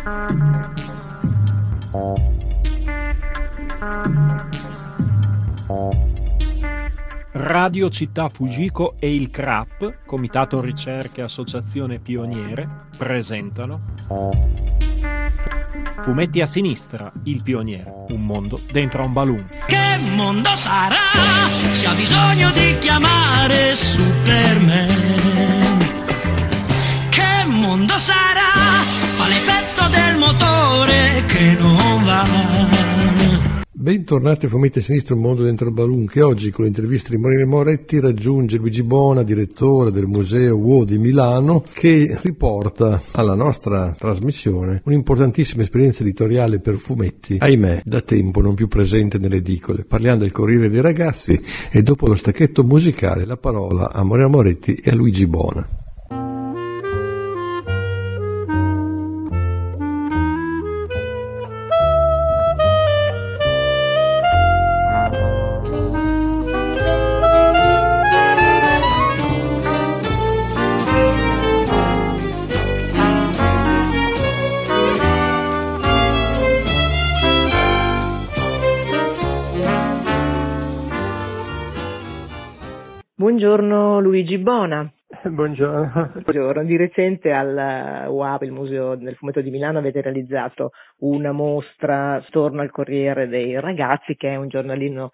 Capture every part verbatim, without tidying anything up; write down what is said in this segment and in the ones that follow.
Radio Città Fujiko e il C R A P, Comitato Ricerche Associazione Pioniere, presentano Fumetti a sinistra, il pioniere, un mondo dentro a un balloon. Che mondo sarà se ha bisogno di chiamare Superman? Che mondo sarà? Fa l'effetto del motore che non va. Bentornati a Fumetti a sinistra, un mondo dentro il balloon, che oggi con l'intervista di Moreno Moretti raggiunge Luigi Bona, direttore del Museo Uo di Milano, che riporta alla nostra trasmissione un'importantissima esperienza editoriale per fumetti, ahimè da tempo non più presente nelle edicole. Parliamo del Corriere dei Ragazzi e dopo lo stacchetto musicale la parola a Moreno Moretti e a Luigi Bona. Buongiorno Luigi Bona. Buongiorno. Buongiorno. Di recente al U A P, il Museo del Fumetto di Milano, avete realizzato una mostra attorno al Corriere dei Ragazzi, che è un giornalino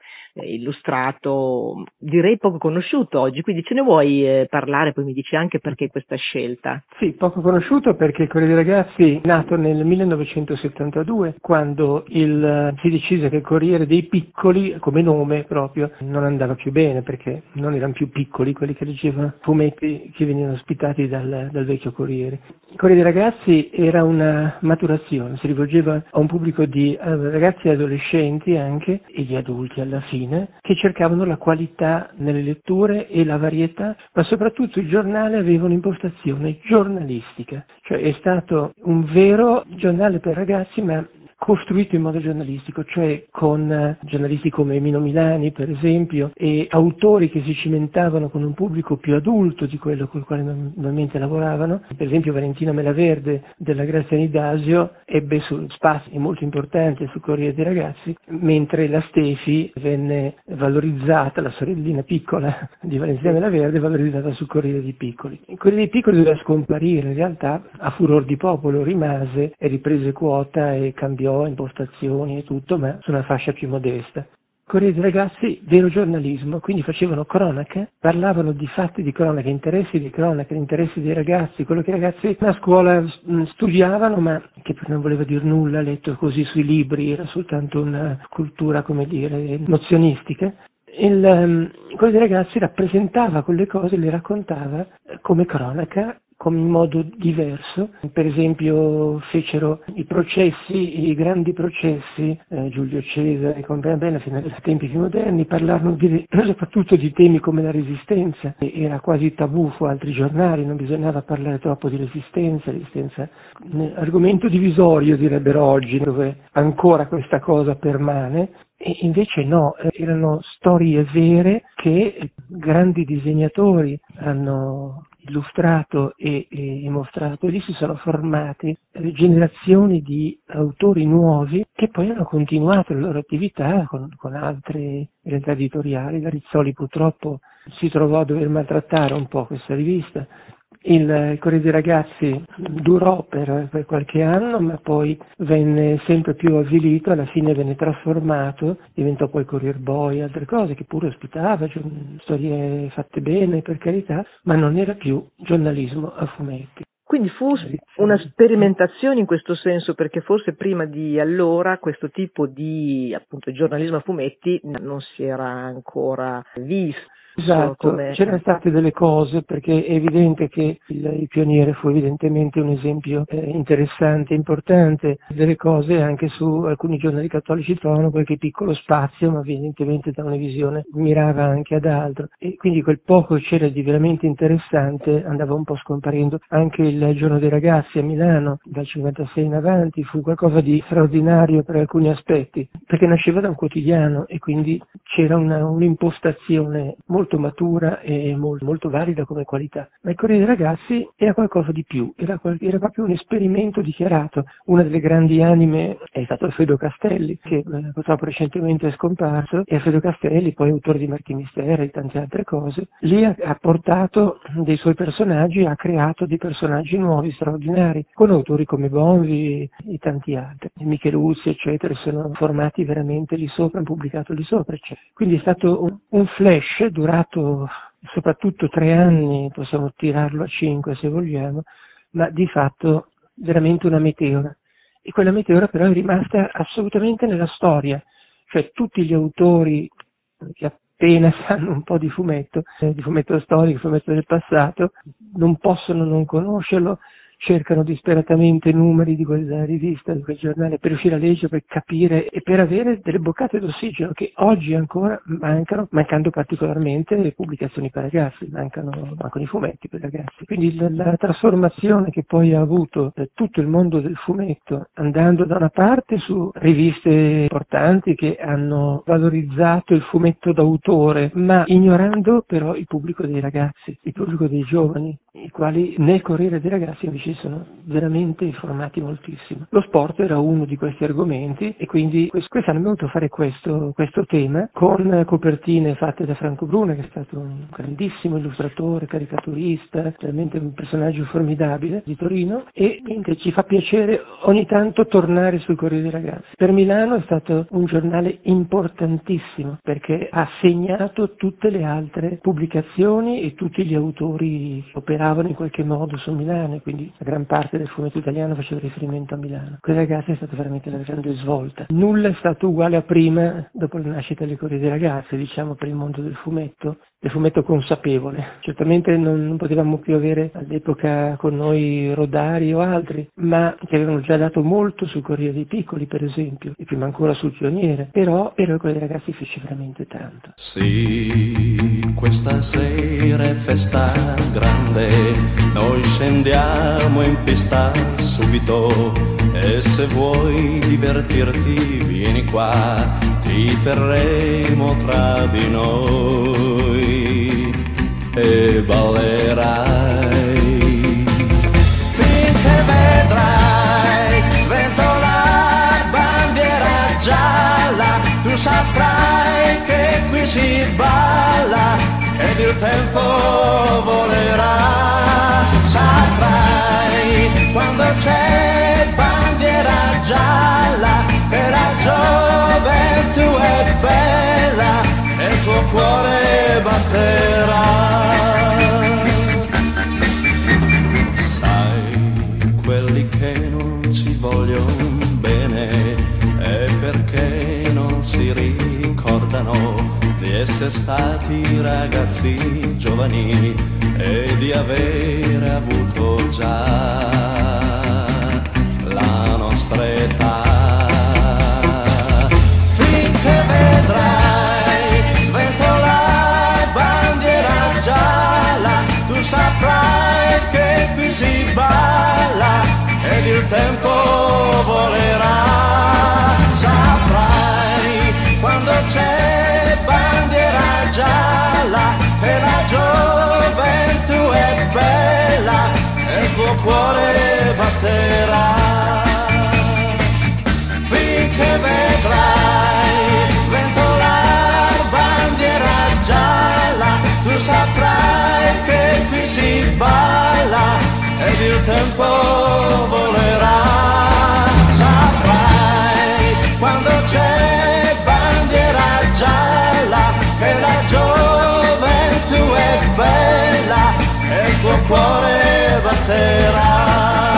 illustrato, direi poco conosciuto oggi, quindi ce ne vuoi eh, parlare, poi mi dici anche perché questa scelta? Sì, poco conosciuto perché il Corriere dei Ragazzi è nato nel millenovecentosettantadue, quando il, si decise che il Corriere dei Piccoli, come nome proprio, non andava più bene, perché non erano più piccoli quelli che leggevano fumetti che venivano ospitati dal, dal vecchio Corriere. Il Corriere dei Ragazzi era una maturazione, si rivolgeva a un pubblico di eh, ragazzi e adolescenti anche, e di adulti alla fine, che cercavano la qualità nelle letture e la varietà, ma soprattutto il giornale aveva un'impostazione giornalistica, cioè è stato un vero giornale per ragazzi, ma costruito in modo giornalistico, cioè con uh, giornalisti come Mino Milani per esempio, e autori che si cimentavano con un pubblico più adulto di quello con il quale normalmente lavoravano. Per esempio Valentina Melaverde della Graziani d'Asio ebbe su spazi molto importanti sul Corriere dei Ragazzi, mentre la Stefi venne valorizzata, la sorellina piccola di Valentina Melaverde, valorizzata sul Corriere dei Piccoli. Il Corriere dei Piccoli doveva scomparire, in realtà a furor di popolo rimase e riprese quota e cambiò impostazioni e tutto, ma su una fascia più modesta. Corriere dei Ragazzi, vero giornalismo, quindi facevano cronache, parlavano di fatti di cronaca, interessi di cronaca, interessi dei ragazzi, quello che i ragazzi a scuola studiavano, ma che non voleva dire nulla letto così sui libri, era soltanto una cultura, come dire, nozionistica. Il um, Corriere dei Ragazzi rappresentava quelle cose, le raccontava eh, come cronaca, come in modo diverso. Per esempio fecero i processi, i grandi processi, eh, Giulio Cesare, compagnia bella, fino ai tempi più moderni, parlarono di, soprattutto di temi come la resistenza. Era quasi tabù su altri giornali, non bisognava parlare troppo di resistenza, resistenza, argomento divisorio direbbero oggi, dove ancora questa cosa permane. E invece no, erano storie vere che grandi disegnatori hanno illustrato e, e mostrato, e lì si sono formate eh, generazioni di autori nuovi che poi hanno continuato la loro attività con, con altre realtà editoriali. La Rizzoli purtroppo si trovò a dover maltrattare un po' questa rivista. Il Corriere dei Ragazzi durò per, per qualche anno, ma poi venne sempre più avvilito, alla fine venne trasformato, diventò poi Corriere Boy e altre cose che pure ospitava, cioè, storie fatte bene per carità, ma non era più giornalismo a fumetti. Quindi fu una sperimentazione in questo senso, perché forse prima di allora questo tipo di appunto giornalismo a fumetti non si era ancora visto. Esatto, come... c'erano state delle cose, perché è evidente che il, il Pioniere fu evidentemente un esempio eh, interessante, importante, delle cose anche su alcuni giornali cattolici trovano qualche piccolo spazio, ma evidentemente da una visione mirava anche ad altro, e quindi quel poco che c'era di veramente interessante andava un po' scomparendo. Anche il Giorno dei Ragazzi a Milano dal cinquantasei in avanti fu qualcosa di straordinario per alcuni aspetti, perché nasceva da un quotidiano e quindi c'era una, un'impostazione molto molto matura e molto, molto valida come qualità, ma il Corriere dei Ragazzi era qualcosa di più, era, era proprio un esperimento dichiarato. Una delle grandi anime è stato Alfredo Castelli, che eh, purtroppo recentemente è scomparso, e Alfredo Castelli, poi autore di Marchi Misteri e di tante altre cose, lì ha, ha portato dei suoi personaggi, ha creato dei personaggi nuovi, straordinari, con autori come Bonvi e tanti altri, Micheluzzi eccetera, sono formati veramente lì sopra, hanno pubblicato lì sopra, eccetera. Quindi è stato un, un flash durato soprattutto tre anni, possiamo tirarlo a cinque se vogliamo, ma di fatto veramente una meteora. E quella meteora però è rimasta assolutamente nella storia, cioè tutti gli autori che appena sanno un po' di fumetto, eh, di fumetto storico, fumetto del passato, non possono non conoscerlo, cercano disperatamente numeri di quella rivista, di quel giornale, per riuscire a leggere, per capire e per avere delle boccate d'ossigeno che oggi ancora mancano, mancando particolarmente le pubblicazioni per ragazzi, mancano, mancano i fumetti per ragazzi. Quindi la, la trasformazione che poi ha avuto eh, tutto il mondo del fumetto, andando da una parte su riviste importanti che hanno valorizzato il fumetto d'autore, ma ignorando però il pubblico dei ragazzi, il pubblico dei giovani, i quali nel Corriere dei Ragazzi invece sono veramente formati moltissimo. Lo sport era uno di questi argomenti e quindi quest'anno abbiamo voluto fare questo, questo tema con copertine fatte da Franco Bruna, che è stato un grandissimo illustratore, caricaturista, veramente un personaggio formidabile di Torino, e niente, ci fa piacere ogni tanto tornare sul Corriere dei Ragazzi. Per Milano è stato un giornale importantissimo perché ha segnato tutte le altre pubblicazioni e tutti gli autori che operavano in qualche modo su Milano, quindi la gran parte del fumetto italiano faceva riferimento a Milano. Quella ragazzi è stata veramente una grande svolta. Nulla è stato uguale a prima, dopo la nascita del Corriere dei Ragazzi, diciamo, per il mondo del fumetto, del fumetto consapevole. Certamente non, non potevamo più avere all'epoca con noi Rodari o altri, ma che avevano già dato molto sul Corriere dei Piccoli, per esempio, e prima ancora sul Pioniere, però, però il Corriere dei Ragazzi fece veramente tanto. Sì, questa sera è festa grande, noi scendiamo in pista subito, e se vuoi divertirti vieni qua, ti terremo tra di noi e ballerai finché vedrai sventolare bandiera gialla, tu saprai che qui si balla ed il tempo volerà, saprai quando c'è bandiera gialla che la gioventù è bella e il tuo cuore batterà. Sai, quelli che non ci vogliono bene è perché non si ricordano di essere stati ragazzi giovani e di avere avuto già la nostra età. Finché vedrai sventolare bandiera gialla, tu saprai che qui si balla ed il tempo volerà, saprai quando c'è bandiera gialla che la gioventù è bella e il tuo cuore batterà. Finché vedrai sventolare bandiera gialla, tu saprai che qui si balla ed il tempo volerà, saprai quando c'è bandiera gialla che la gioventù è bella e il tuo cuore batterà.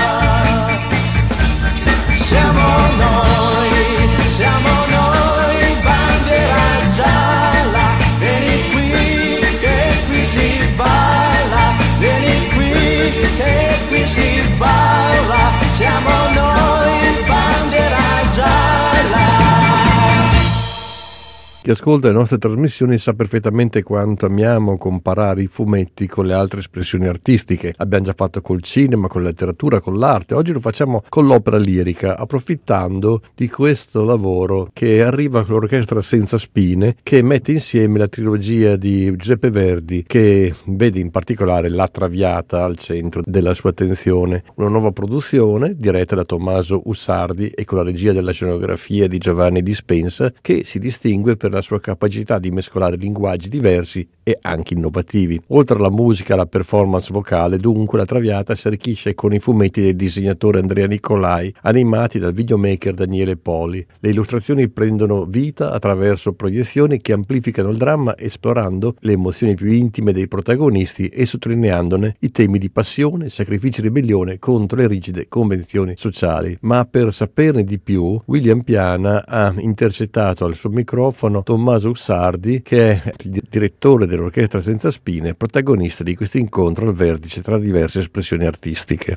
Chi ascolta le nostre trasmissioni sa perfettamente quanto amiamo comparare i fumetti con le altre espressioni artistiche. L'abbiamo già fatto col cinema, con la letteratura, con l'arte. Oggi lo facciamo con l'opera lirica, approfittando di questo lavoro che arriva con l'Orchestra Senza Spine, che mette insieme la trilogia di Giuseppe Verdi, che vede in particolare La Traviata al centro della sua attenzione. Una nuova produzione diretta da Tommaso Ussardi e con la regia della scenografia di Giovanni Dispensa, che si distingue per la sua capacità di mescolare linguaggi diversi e anche innovativi. Oltre alla musica e alla performance vocale, dunque, La Traviata si arricchisce con i fumetti del disegnatore Andrea Nicolai, animati dal videomaker Daniele Poli. Le illustrazioni prendono vita attraverso proiezioni che amplificano il dramma, esplorando le emozioni più intime dei protagonisti e sottolineandone i temi di passione, sacrificio e ribellione contro le rigide convenzioni sociali. Ma per saperne di più, William Piana ha intercettato al suo microfono Tommaso Ussardi, che è il direttore dell'Orchestra Senza Spine, protagonista di questo incontro al vertice tra diverse espressioni artistiche.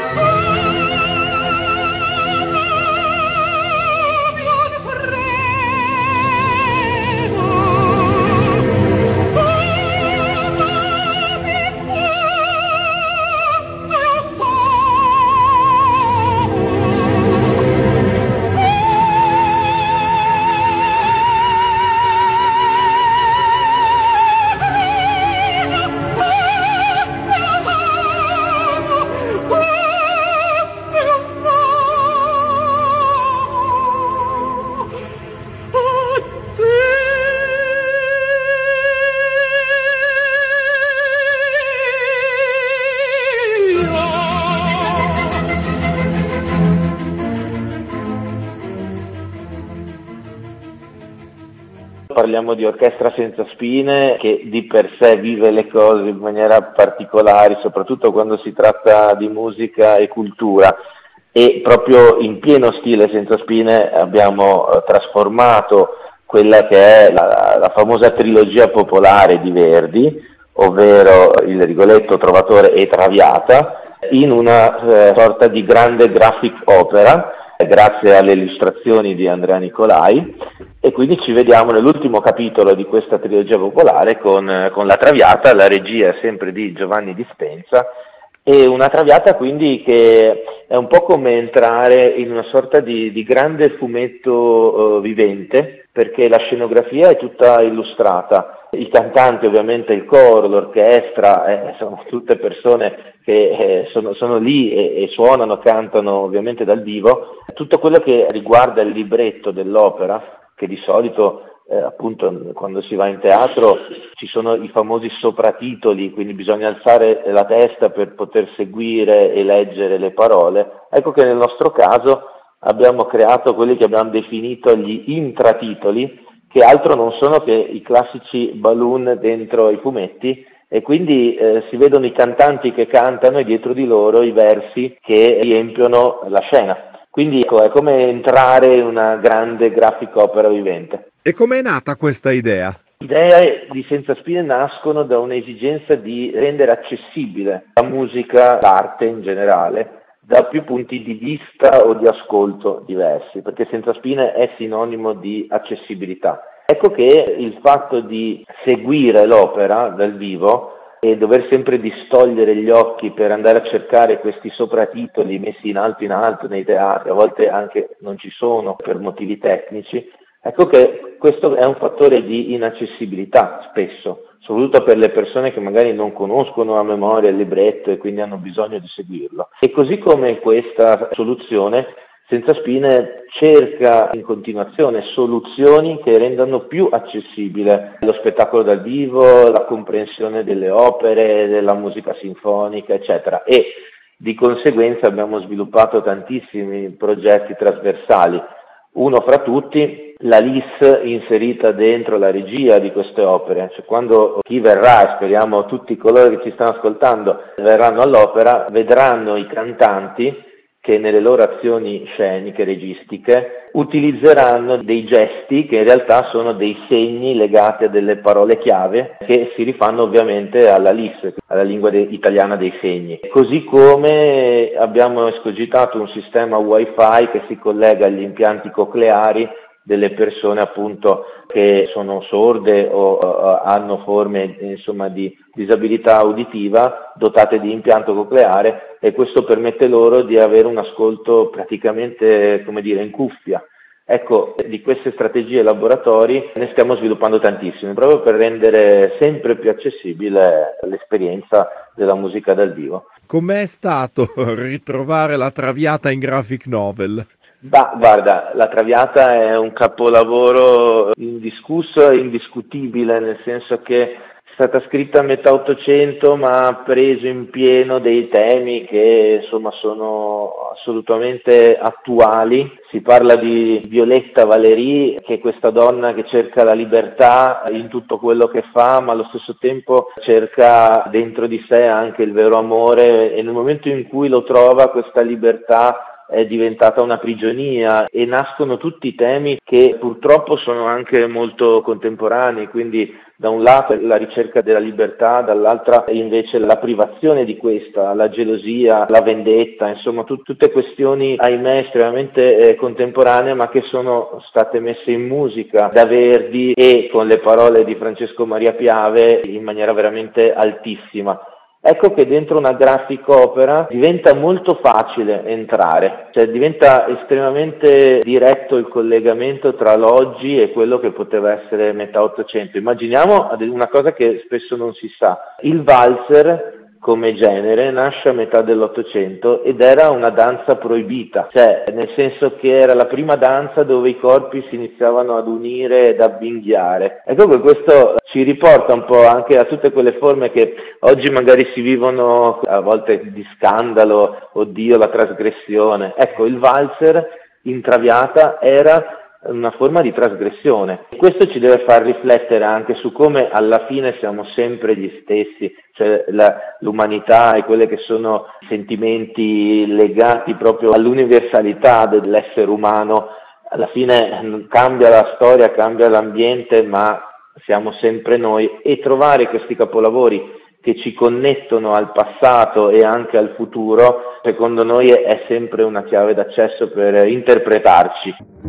Parliamo di Orchestra Senza Spine, che di per sé vive le cose in maniera particolare, soprattutto quando si tratta di musica e cultura, e proprio in pieno stile Senza Spine abbiamo eh, trasformato quella che è la, la famosa trilogia popolare di Verdi, ovvero il Rigoletto, Trovatore e Traviata, in una eh, sorta di grande graphic opera, grazie alle illustrazioni di Andrea Nicolai, e quindi ci vediamo nell'ultimo capitolo di questa trilogia popolare con, con La Traviata, la regia è sempre di Giovanni Dispensa, e una Traviata quindi che è un po' come entrare in una sorta di, di grande fumetto uh, vivente, perché la scenografia è tutta illustrata, i cantanti ovviamente, il coro, l'orchestra, eh, sono tutte persone che eh, sono, sono lì e, e suonano, cantano ovviamente dal vivo. Tutto quello che riguarda il libretto dell'opera, che di solito eh, appunto quando si va in teatro ci sono i famosi sopratitoli, quindi bisogna alzare la testa per poter seguire e leggere le parole. Ecco che nel nostro caso abbiamo creato quelli che abbiamo definito gli intratitoli, che altro non sono che i classici balloon dentro i fumetti, e quindi eh, si vedono i cantanti che cantano e dietro di loro i versi che riempiono la scena. Quindi ecco, è come entrare in una grande graphic opera vivente. E com'è nata questa idea? Le idee di Senza Spine nascono da un'esigenza di rendere accessibile la musica, l'arte in generale, da più punti di vista o di ascolto diversi, perché Senza Spine è sinonimo di accessibilità. Ecco che il fatto di seguire l'opera dal vivo e dover sempre distogliere gli occhi per andare a cercare questi sopratitoli messi in alto in alto nei teatri, a volte anche non ci sono per motivi tecnici, ecco che questo è un fattore di inaccessibilità spesso, soprattutto per le persone che magari non conoscono a memoria il libretto e quindi hanno bisogno di seguirlo. E così come questa soluzione, Senza Spine cerca in continuazione soluzioni che rendano più accessibile lo spettacolo dal vivo, la comprensione delle opere, della musica sinfonica, eccetera. E di conseguenza abbiamo sviluppato tantissimi progetti trasversali. Uno fra tutti, la L I S inserita dentro la regia di queste opere, cioè quando chi verrà, e speriamo tutti coloro che ci stanno ascoltando, verranno all'opera, vedranno i cantanti che nelle loro azioni sceniche, registiche, utilizzeranno dei gesti che in realtà sono dei segni legati a delle parole chiave che si rifanno ovviamente alla L I S, alla lingua de- italiana dei segni. Così come abbiamo escogitato un sistema Wi-Fi che si collega agli impianti cocleari delle persone appunto che sono sorde o uh, hanno forme insomma di disabilità uditiva dotate di impianto cocleare, e questo permette loro di avere un ascolto praticamente, come dire, in cuffia. Ecco, di queste strategie e laboratori ne stiamo sviluppando tantissime, proprio per rendere sempre più accessibile l'esperienza della musica dal vivo. Com'è stato ritrovare La Traviata in graphic novel? Bah, guarda, La Traviata è un capolavoro indiscusso e indiscutibile, nel senso che è stata scritta a metà Ottocento, ma ha preso in pieno dei temi che insomma sono assolutamente attuali. Si parla di Violetta Valéry, che è questa donna che cerca la libertà in tutto quello che fa, ma allo stesso tempo cerca dentro di sé anche il vero amore, e nel momento in cui lo trova, questa libertà è diventata una prigionia, e nascono tutti i temi che purtroppo sono anche molto contemporanei, quindi da un lato la ricerca della libertà, dall'altra invece la privazione di questa, la gelosia, la vendetta, insomma tut- tutte questioni ahimè estremamente eh, contemporanee, ma che sono state messe in musica da Verdi e con le parole di Francesco Maria Piave in maniera veramente altissima. Ecco che dentro una graphic opera diventa molto facile entrare, cioè diventa estremamente diretto il collegamento tra l'oggi e quello che poteva essere metà Ottocento. Immaginiamo una cosa che spesso non si sa: il valzer come genere nasce a metà dell'Ottocento ed era una danza proibita, cioè nel senso che era la prima danza dove i corpi si iniziavano ad unire ed avvinghiare. Ecco che questo ci riporta un po' anche a tutte quelle forme che oggi magari si vivono a volte di scandalo, oddio la trasgressione. Ecco, il valzer in Traviata era una forma di trasgressione. Questo ci deve far riflettere anche su come alla fine siamo sempre gli stessi, cioè la, l'umanità e quelli che sono sentimenti legati proprio all'universalità dell'essere umano. Alla fine cambia la storia, cambia l'ambiente, ma siamo sempre noi, e trovare questi capolavori che ci connettono al passato e anche al futuro, secondo noi è sempre una chiave d'accesso per interpretarci.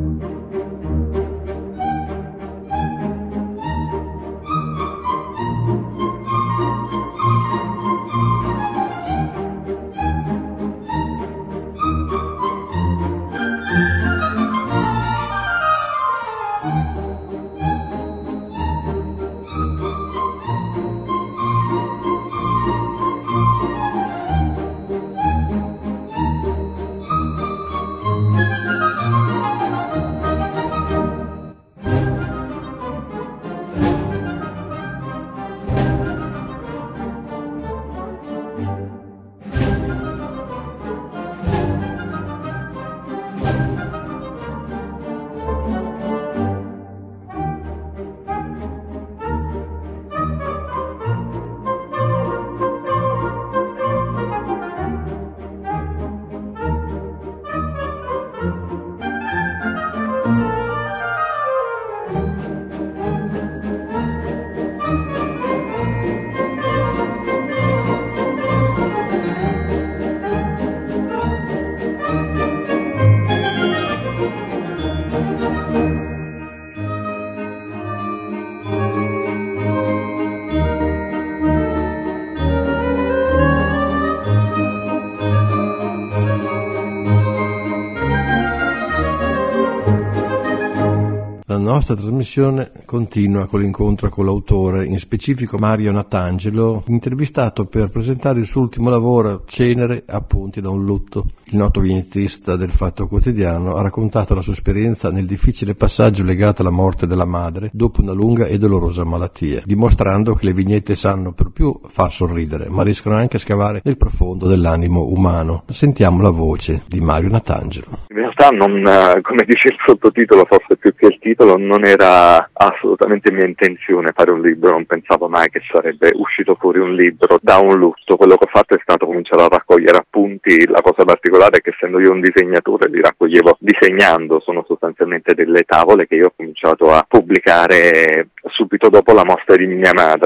La nostra trasmissione continua con l'incontro con l'autore, in specifico Mario Natangelo, intervistato per presentare il suo ultimo lavoro, Cenere, appunti da un lutto. Il noto vignettista del Fatto Quotidiano ha raccontato la sua esperienza nel difficile passaggio legato alla morte della madre dopo una lunga e dolorosa malattia, dimostrando che le vignette sanno per più far sorridere, ma riescono anche a scavare nel profondo dell'animo umano. Sentiamo la voce di Mario Natangelo. In realtà non, come dice il sottotitolo, forse più che il titolo, non era assolutamente mia intenzione fare un libro, non pensavo mai che sarebbe uscito fuori un libro da un lutto. Quello che ho fatto è stato cominciare a raccogliere appunti. La cosa particolare è che, essendo io un disegnatore, li raccoglievo disegnando, sono sostanzialmente delle tavole che io ho cominciato a pubblicare subito dopo la morte di mia madre.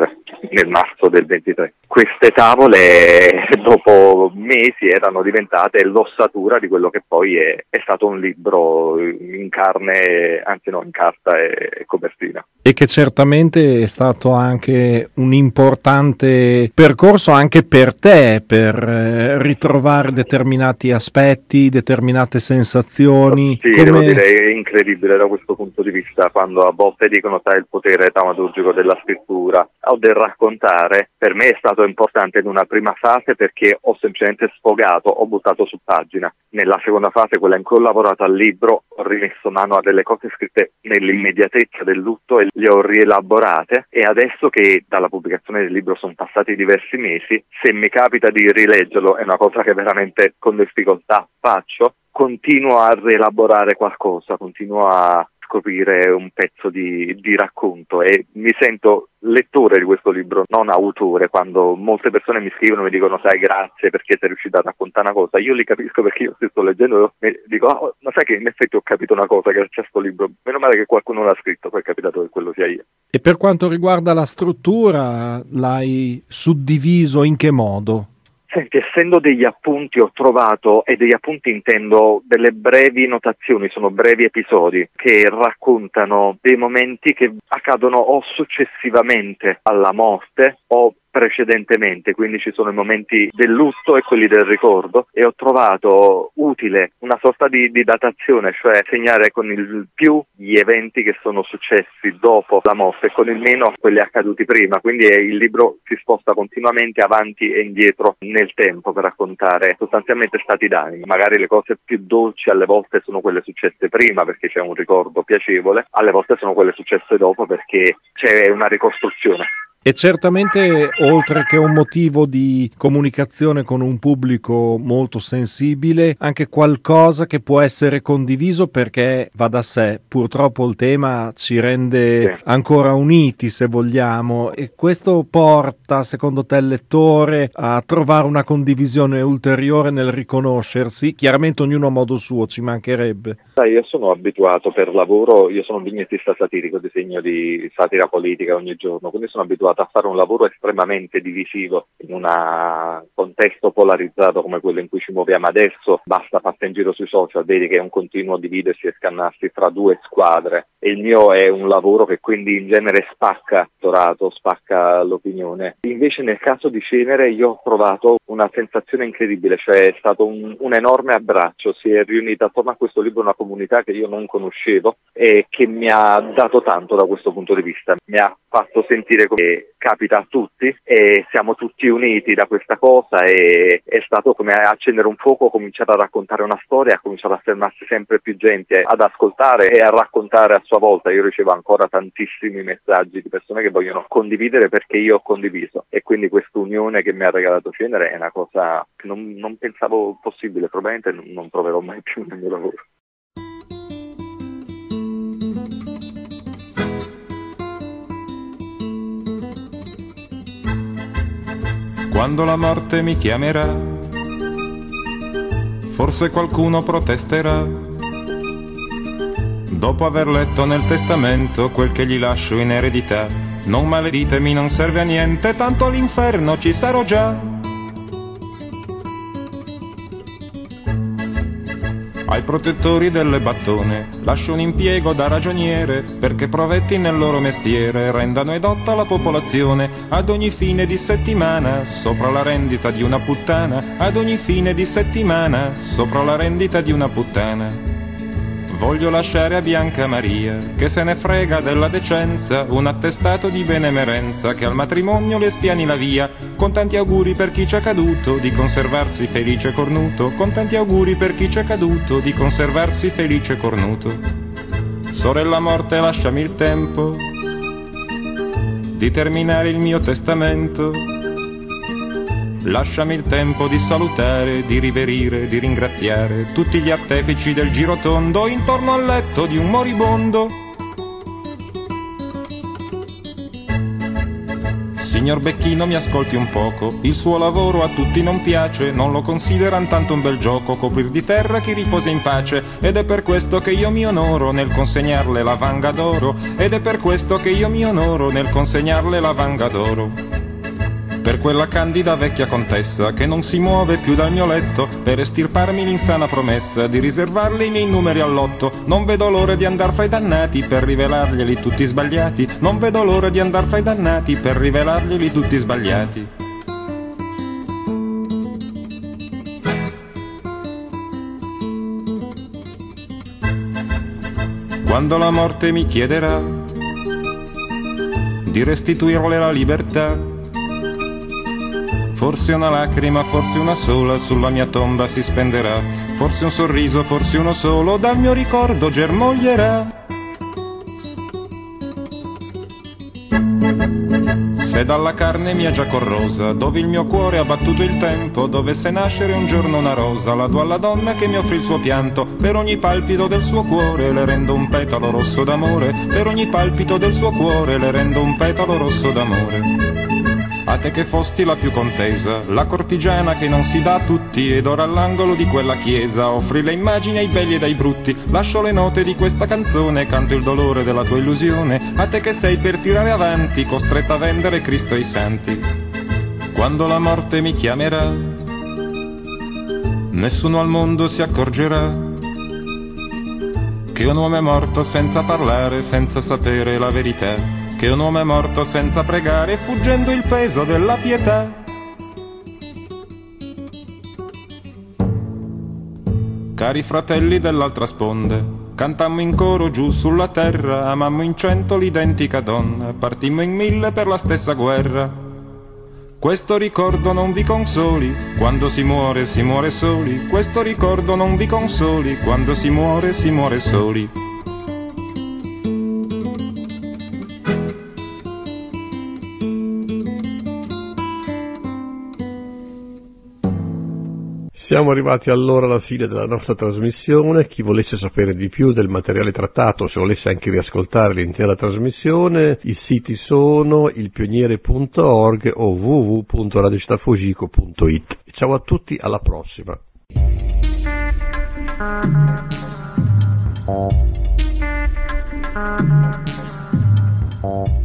nel marzo del ventitré. Queste tavole dopo mesi erano diventate l'ossatura di quello che poi è, è stato un libro in carne, anzi no, in carta e copertina. E che certamente è stato anche un importante percorso anche per te, per eh, ritrovare determinati aspetti, determinate sensazioni. Sì, come... devo dire, è incredibile da questo punto di vista, quando a volte dicono sai il potere taumaturgico della scrittura o del raccontare. Per me è stato importante in una prima fase perché ho semplicemente sfogato, ho buttato su pagina. Nella seconda fase, quella in cui ho lavorato al libro, ho rimesso mano a delle cose scritte nell'immediatezza del lutto e le ho rielaborate, e adesso che dalla pubblicazione del libro sono passati diversi mesi, se mi capita di rileggerlo, è una cosa che veramente con difficoltà faccio, continuo a rielaborare qualcosa, continuo a scoprire un pezzo di, di racconto e mi sento lettore di questo libro, non autore. Quando molte persone mi scrivono e mi dicono sai grazie perché sei riuscito a raccontare una cosa, io li capisco perché io sto leggendo e dico oh, ma sai che in effetti ho capito una cosa grazie a questo libro, meno male che qualcuno l'ha scritto, poi è capitato che quello sia io. E per quanto riguarda la struttura, l'hai suddiviso in che modo? Senti, essendo degli appunti ho trovato, e degli appunti intendo delle brevi notazioni, sono brevi episodi che raccontano dei momenti che accadono o successivamente alla morte o precedentemente, quindi ci sono i momenti del lutto e quelli del ricordo, e ho trovato utile una sorta di, di datazione, cioè segnare con il più gli eventi che sono successi dopo la morte e con il meno quelli accaduti prima, quindi il libro si sposta continuamente avanti e indietro nel tempo per raccontare sostanzialmente stati d'animo. Magari le cose più dolci alle volte sono quelle successe prima perché c'è un ricordo piacevole, alle volte sono quelle successe dopo perché c'è una ricostruzione. E certamente, oltre che un motivo di comunicazione con un pubblico molto sensibile, anche qualcosa che può essere condiviso, perché va da sé, purtroppo il tema ci rende sì. ancora uniti, se vogliamo, e questo porta, secondo te, il lettore a trovare una condivisione ulteriore nel riconoscersi, chiaramente ognuno a modo suo, ci mancherebbe. Sai, io sono abituato per lavoro, io sono un vignettista satirico, disegno di satira politica ogni giorno, quindi sono abituato a fare un lavoro estremamente divisivo in un contesto polarizzato come quello in cui ci muoviamo adesso. Basta farti in giro sui social, vedi che è un continuo dividersi e scannarsi tra due squadre, e il mio è un lavoro che quindi in genere spacca Dorato, spacca l'opinione. Invece nel caso di Cenere io ho provato una sensazione incredibile, cioè è stato un, un enorme abbraccio, si è riunita attorno a questo libro una comunità che io non conoscevo e che mi ha dato tanto da questo punto di vista, mi ha fatto sentire come capita a tutti e siamo tutti uniti da questa cosa, e è stato come accendere un fuoco, cominciare a raccontare una storia, ha cominciato a fermarsi sempre più gente ad ascoltare e a raccontare a sua volta. Io ricevo ancora tantissimi messaggi di persone che vogliono condividere perché io ho condiviso, e quindi questa unione che mi ha regalato Cenere è una cosa che non, non pensavo possibile, probabilmente non, non proverò mai più nel mio lavoro. Quando la morte mi chiamerà, forse qualcuno protesterà. Dopo aver letto nel testamento quel che gli lascio in eredità, non maleditemi, non serve a niente, tanto all'inferno ci sarò già. Ai protettori delle battone lascio un impiego da ragioniere, perché provetti nel loro mestiere rendano edotta la popolazione. Ad ogni fine di settimana, sopra la rendita di una puttana, ad ogni fine di settimana, sopra la rendita di una puttana. Voglio lasciare a Bianca Maria, che se ne frega della decenza, un attestato di benemerenza che al matrimonio le spiani la via, con tanti auguri per chi ci è caduto di conservarsi felice e cornuto, con tanti auguri per chi ci è caduto di conservarsi felice e cornuto. Sorella morte, lasciami il tempo di terminare il mio testamento. Lasciami il tempo di salutare, di riverire, di ringraziare tutti gli artefici del girotondo intorno al letto di un moribondo. Signor Becchino, mi ascolti un poco, il suo lavoro a tutti non piace, non lo consideran tanto un bel gioco, coprir di terra chi riposa in pace, ed è per questo che io mi onoro nel consegnarle la Vanga d'Oro, ed è per questo che io mi onoro nel consegnarle la Vanga d'Oro. per quella candida vecchia contessa che non si muove più dal mio letto, per estirparmi l'insana promessa di riservarle i miei numeri all'otto. Non vedo l'ora di andar fra i dannati per rivelarglieli tutti sbagliati, non vedo l'ora di andar fra i dannati per rivelarglieli tutti sbagliati. Quando la morte mi chiederà di restituirle la libertà, forse una lacrima, forse una sola sulla mia tomba si spenderà, forse un sorriso, forse uno solo dal mio ricordo germoglierà. Se dalla carne mia già corrosa, dove il mio cuore ha battuto il tempo, dovesse nascere un giorno una rosa, la do alla donna che mi offrì il suo pianto. Per ogni palpito del suo cuore le rendo un petalo rosso d'amore, per ogni palpito del suo cuore le rendo un petalo rosso d'amore. A te che fosti la più contesa, la cortigiana che non si dà a tutti, ed ora all'angolo di quella chiesa offri le immagini ai belli ed ai brutti. Lascio le note di questa canzone, canto il dolore della tua illusione. A te che sei per tirare avanti, costretta a vendere Cristo e i santi. Quando la morte mi chiamerà, nessuno al mondo si accorgerà che un uomo è morto senza parlare, senza sapere la verità, che un uomo è morto senza pregare, fuggendo il peso della pietà. Cari fratelli dell'altra sponda, cantammo in coro giù sulla terra, amammo in cento l'identica donna, partimmo in mille per la stessa guerra. Questo ricordo non vi consoli, quando si muore si muore soli, questo ricordo non vi consoli, quando si muore si muore soli. Siamo arrivati allora alla fine della nostra trasmissione. Chi volesse sapere di più del materiale trattato, se volesse anche riascoltare l'intera trasmissione, i siti sono ilpioniere punto org o w w w punto radio città fugico punto it. Ciao a tutti, alla prossima. Thank you.